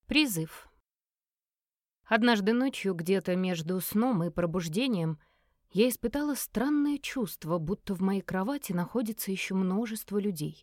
Призыв. Однажды ночью, где-то между сном и пробуждением, я испытала странное чувство, будто в моей кровати находится еще множество людей.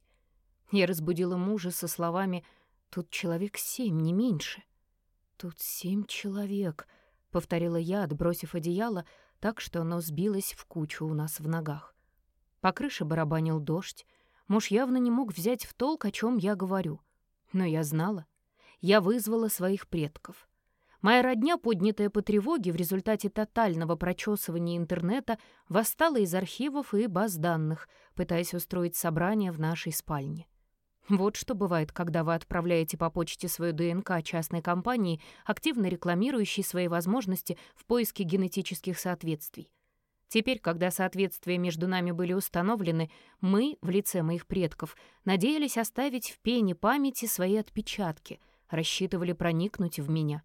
Я разбудила мужа со словами: «Тут человек 7, не меньше». «Тут 7 человек», — повторила я, отбросив одеяло так, что оно сбилось в кучу у нас в ногах. По крыше барабанил дождь. Муж явно не мог взять в толк, о чем я говорю. Но я знала. Я вызвала своих предков. Моя родня, поднятая по тревоге в результате тотального прочесывания интернета, восстала из архивов и баз данных, пытаясь устроить собрание в нашей спальне. Вот что бывает, когда вы отправляете по почте свою ДНК частной компании, активно рекламирующей свои возможности в поиске генетических соответствий. Теперь, когда соответствия между нами были установлены, мы, в лице моих предков, надеялись оставить в пене памяти свои отпечатки, рассчитывали проникнуть в меня.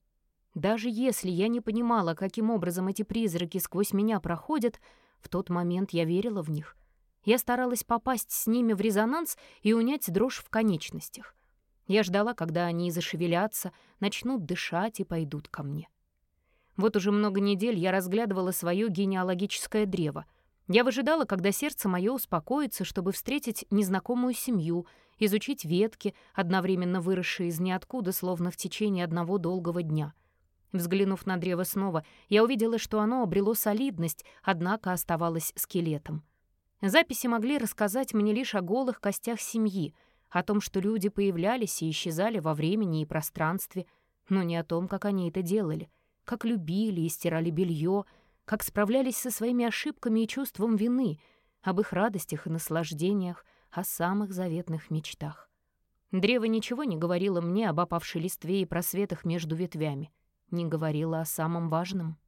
Даже если я не понимала, каким образом эти призраки сквозь меня проходят, в тот момент я верила в них. Я старалась попасть с ними в резонанс и унять дрожь в конечностях. Я ждала, когда они зашевелятся, начнут дышать и пойдут ко мне. Вот уже много недель я разглядывала свое генеалогическое древо. Я выжидала, когда сердце мое успокоится, чтобы встретить незнакомую семью, изучить ветки, одновременно выросшие из ниоткуда, словно в течение одного долгого дня. Взглянув на древо снова, я увидела, что оно обрело солидность, однако оставалось скелетом. Записи могли рассказать мне лишь о голых костях семьи, о том, что люди появлялись и исчезали во времени и пространстве, но не о том, как они это делали, как любили и стирали белье, как справлялись со своими ошибками и чувством вины, об их радостях и наслаждениях, о самых заветных мечтах. Древо ничего не говорило мне об опавшей листве и просветах между ветвями, не говорило о самом важном.